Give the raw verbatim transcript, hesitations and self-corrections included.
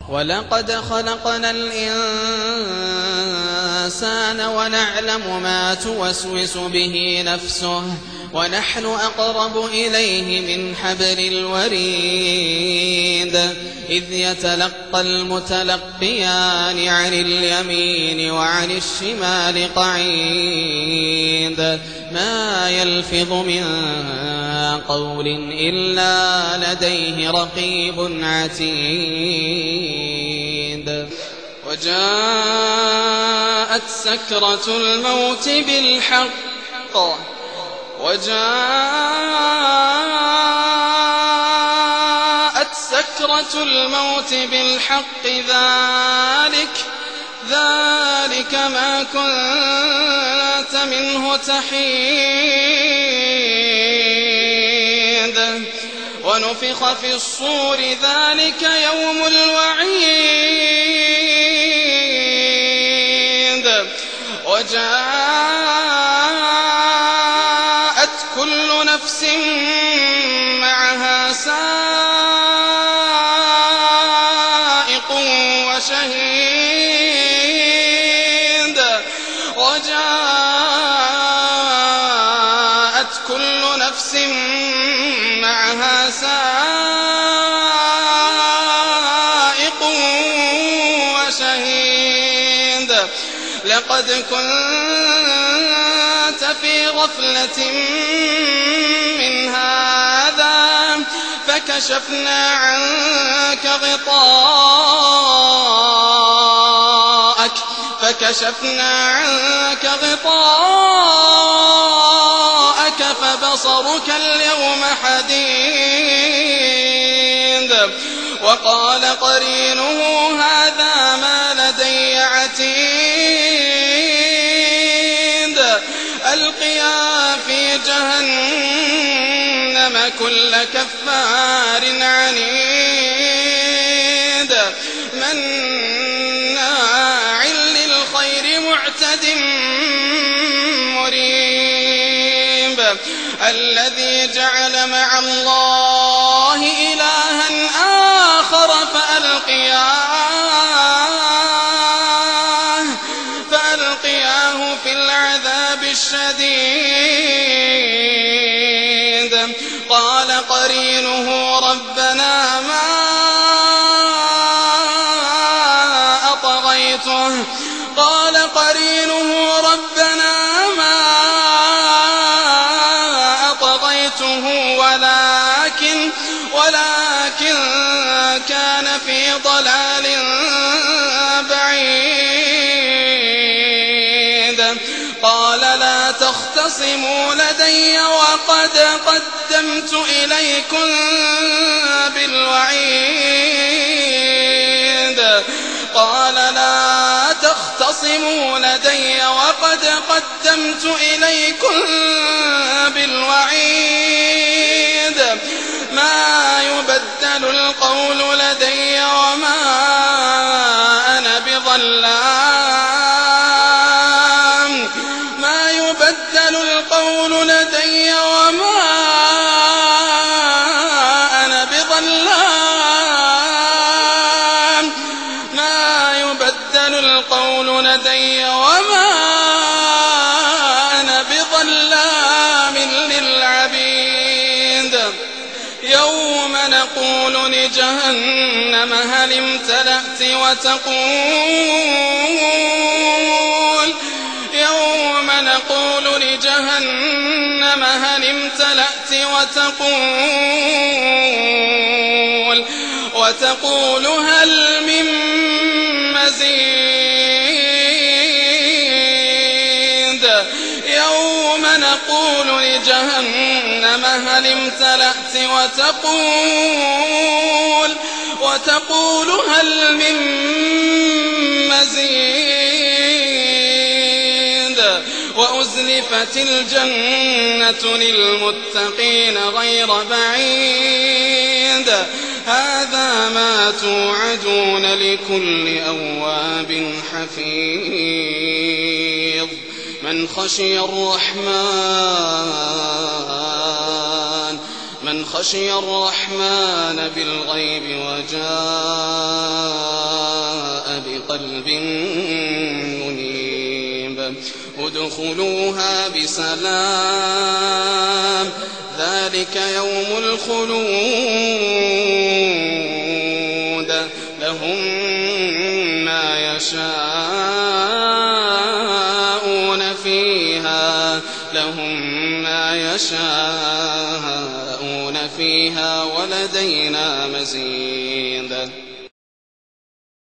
ولقد خلقنا الإنسان ونعلم ما توسوس به نفسه ونحن أقرب إليه من حبل الوريد إذ يتلقى المتلقيان عن اليمين وعن الشمال قعيد ما يلفظ من قول إلا لديه رقيب عتيد وجاءت سكرة الموت بالحق وجاءت سكرة الموت بالحق ذلك ذلك ما كنت منه تحيد ونفخ في الصور ذلك يوم الوعيد وجاءت كل نفس معها سائق وشهيد وجاءت كل نفس معها سائق وشهيد لقد كنت في غفلة من هذا فكشفنا عنك غطاءك فكشفنا عنك غطاءك فبصرك اليوم حديد وقال قرينه هذا ما لدي عتيد ألقيا في جهنم كل كفار عنيد مناع للخير معتد مريب الذي جعل مع الله إلها آخر فألقياه فألقياه في العذاب الشديد قال قرينه ربنا ما أطغيته قال قرينه ربنا ما أطغيته ولكن ولكن كان في ضلال بعيد قال لا تختصموا لدي وقد قدمت إليكم بالوعيد قال لا تختصموا لدي وقد قدمت إليكم بالوعيد ما يبدل القول لدي وما أنا بظلام ما يبدل القول لدي وما أنا بظلام ما يبدل القول لدي وما أنا بظلام للعبيد يوم نقول لجهنم هل امتلأت وتقول يوم نقول لجهنم هل امتلأت وتقول وتقول هل من مزيد يوم نقول لجهنم هل امتلأت وتقول وتقول هل من مزيد وأزلفت الجنة للمتقين غير بعيد هذا ما توعدون لكل أواب حفيظ من خشي الرحمن من خشي الرحمن بالغيب وجاء قلب منيب ادخلوها بسلام ذلك يوم الخلود لهم ما يشاءون فيها لهم ما يشاءون فيها ولدينا مزيد